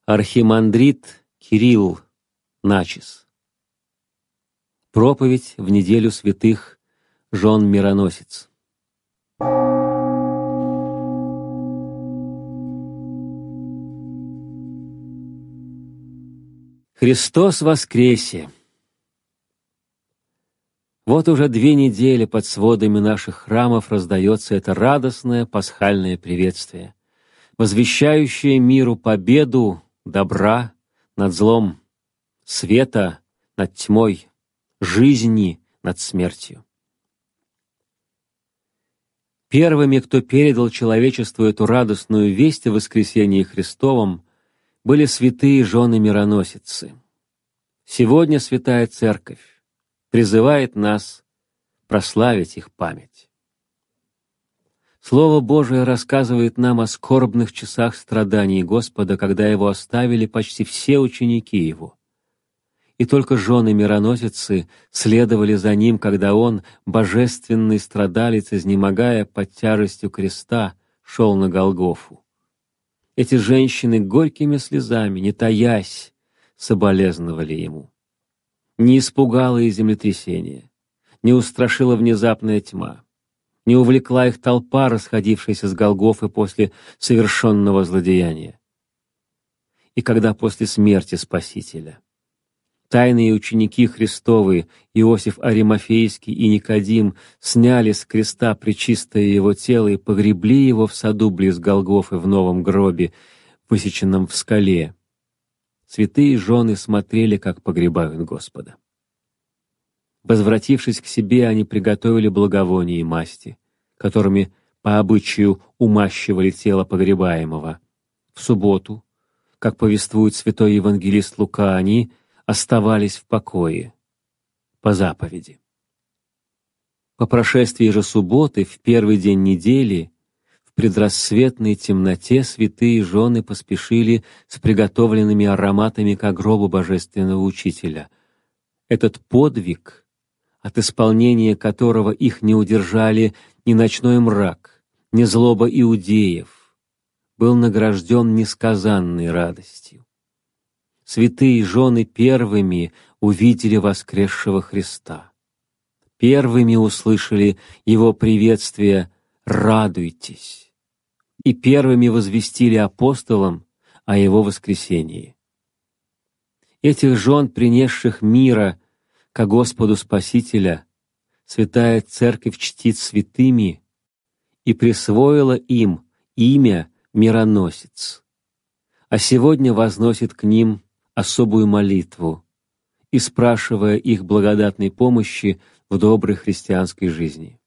Архимандрит Кирилл Начис. Проповедь в неделю святых жен Мироносиц. Христос воскресе! Вот уже 2 недели под сводами наших храмов раздается это радостное пасхальное приветствие, возвещающее миру победу добра над злом, света над тьмой, жизни над смертью. Первыми, кто передал человечеству эту радостную весть о воскресении Христовом, были святые жены Мироносицы. Сегодня Святая Церковь призывает нас прославить их память. Слово Божие рассказывает нам о скорбных часах страданий Господа, когда Его оставили почти все ученики Его. И только жены Мироносицы следовали за Ним, когда Он, божественный страдалец, изнемогая под тяжестью креста, шел на Голгофу. Эти женщины горькими слезами, не таясь, соболезновали Ему. Не испугало их землетрясение, не устрашила внезапная тьма, не увлекла их толпа, расходившаяся с Голгофы после совершенного злодеяния. И когда после смерти Спасителя тайные ученики Христовы Иосиф Аримафейский и Никодим сняли с креста пречистое Его тело и погребли Его в саду близ Голгофы в новом гробе, высеченном в скале, святые жены смотрели, как погребают Господа. Возвратившись к себе, они приготовили благовония и масти, которыми по обычаю умащивали тело погребаемого. В субботу, как повествует святой евангелист Лука, они оставались в покое по заповеди. По прошествии же субботы, в первый день недели, в предрассветной темноте святые жены поспешили с приготовленными ароматами ко гробу божественного учителя. Этот подвиг, от исполнения которого их не удержали ни ночной мрак, ни злоба иудеев, был награжден несказанной радостью. Святые жены первыми увидели воскресшего Христа, первыми услышали Его приветствие «Радуйтесь» и первыми возвестили апостолам о Его воскресении. Этих жен, принесших мира ко Господу Спасителя, Святая Церковь чтит святыми и присвоила им имя Мироносиц, а сегодня возносит к ним особую молитву и спрашивая их благодатной помощи в доброй христианской жизни.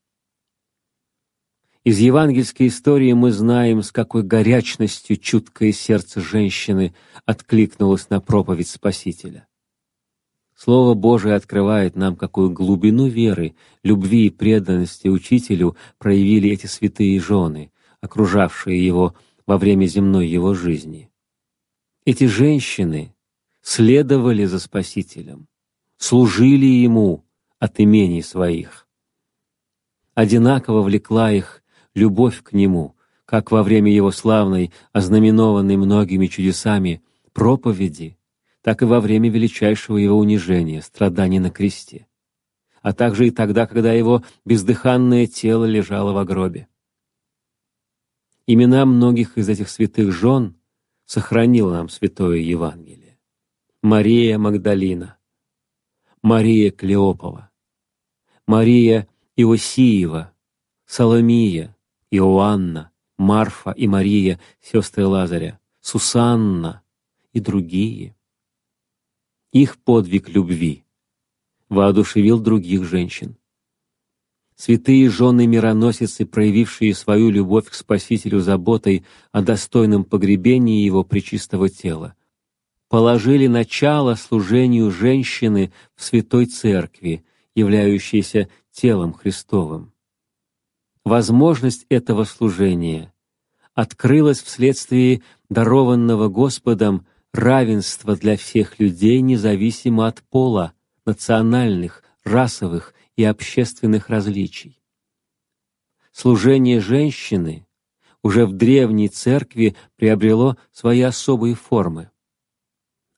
Из евангельской истории мы знаем, с какой горячностью чуткое сердце женщины откликнулось на проповедь Спасителя. Слово Божие открывает нам, какую глубину веры, любви и преданности учителю проявили эти святые жены, окружавшие его во время земной его жизни. Эти женщины следовали за Спасителем, служили Ему от имений своих. Одинаково влекла их любовь к Нему, как во время Его славной, ознаменованной многими чудесами, проповеди, так и во время величайшего Его унижения, страданий на кресте, а также и тогда, когда Его бездыханное тело лежало в гробе. Имена многих из этих святых жен сохранило нам Святое Евангелие. Мария Магдалина, Мария Клеопова, Мария Иосиева, Соломия, Иоанна, Марфа и Мария, сестры Лазаря, Сусанна и другие. Их подвиг любви воодушевил других женщин. Святые жены Мироносицы, проявившие свою любовь к Спасителю заботой о достойном погребении Его пречистого тела, положили начало служению женщины в Святой Церкви, являющейся телом Христовым. Возможность этого служения открылась вследствие дарованного Господом равенства для всех людей, независимо от пола, национальных, расовых и общественных различий. Служение женщины уже в древней церкви приобрело свои особые формы.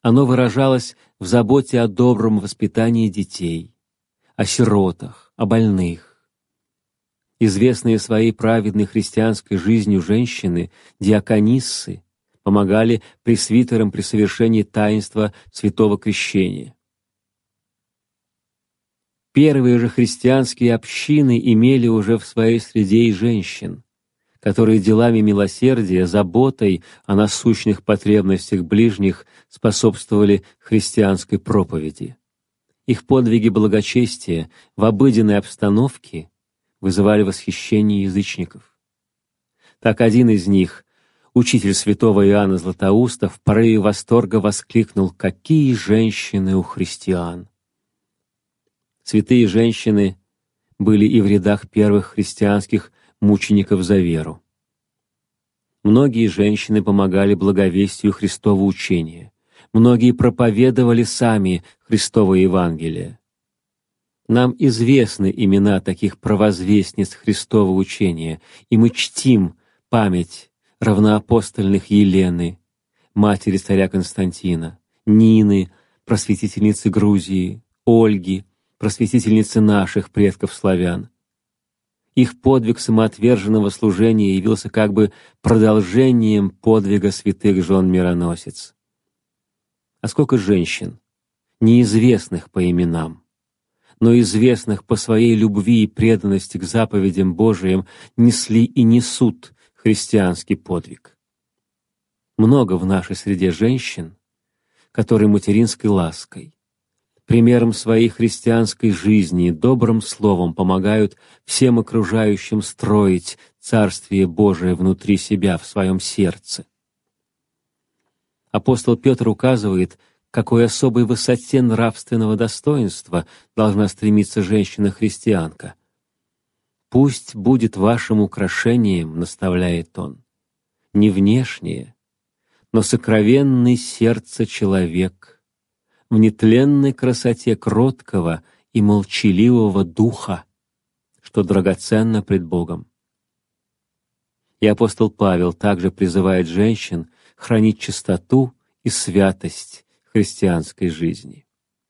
Оно выражалось в заботе о добром воспитании детей, о сиротах, о больных. Известные своей праведной христианской жизнью женщины, диакониссы, помогали пресвитерам при совершении таинства святого крещения. Первые же христианские общины имели уже в своей среде и женщин, которые делами милосердия, заботой о насущных потребностях ближних способствовали христианской проповеди. Их подвиги благочестия в обыденной обстановке вызывали восхищение язычников. Так один из них, учитель святого Иоанна Златоуста, в порыве восторга воскликнул: «Какие женщины у христиан!» Святые женщины были и в рядах первых христианских мучеников за веру. Многие женщины помогали благовестию Христова учения, многие проповедовали сами Христово Евангелие. Нам известны имена таких провозвестниц Христова учения, и мы чтим память равноапостольных Елены, матери царя Константина, Нины, просветительницы Грузии, Ольги, просветительницы наших предков-славян. Их подвиг самоотверженного служения явился как бы продолжением подвига святых жен-мироносиц. А сколько женщин, неизвестных по именам, но известных по своей любви и преданности к заповедям Божиим, несли и несут христианский подвиг. Много в нашей среде женщин, которые материнской лаской, примером своей христианской жизни и добрым словом помогают всем окружающим строить Царствие Божие внутри себя, в своем сердце. Апостол Петр указывает, к какой особой высоте нравственного достоинства должна стремиться женщина-христианка. «Пусть будет вашим украшением, — наставляет он, — не внешнее, но сокровенный сердце человек, в нетленной красоте кроткого и молчаливого духа, что драгоценно пред Богом». И апостол Павел также призывает женщин хранить чистоту и святость христианской жизни.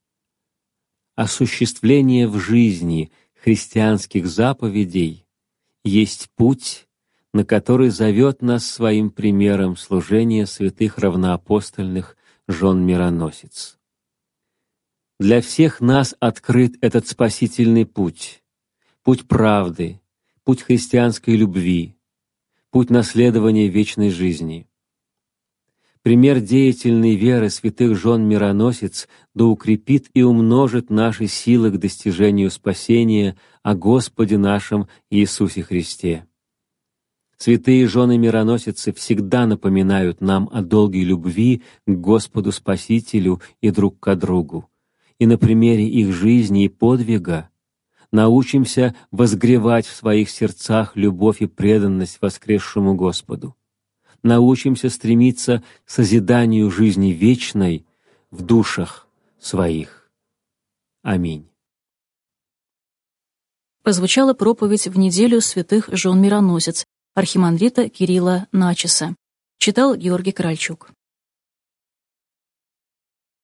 Осуществление в жизни христианских заповедей есть путь, на который зовет нас своим примером служение святых равноапостольных жен-мироносиц. Для всех нас открыт этот спасительный путь, путь правды, путь христианской любви, путь наследования вечной жизни. Пример деятельной веры святых жен-мироносиц да укрепит и умножит наши силы к достижению спасения о Господе нашем Иисусе Христе. Святые жены-мироносицы всегда напоминают нам о долгой любви к Господу Спасителю и друг к другу. И на примере их жизни и подвига научимся возгревать в своих сердцах любовь и преданность воскресшему Господу. Научимся стремиться к созиданию жизни вечной в душах своих. Аминь. Прозвучала проповедь в неделю святых жен-мироносиц архимандрита Кирилла Начеса. Читал Георгий Кральчук.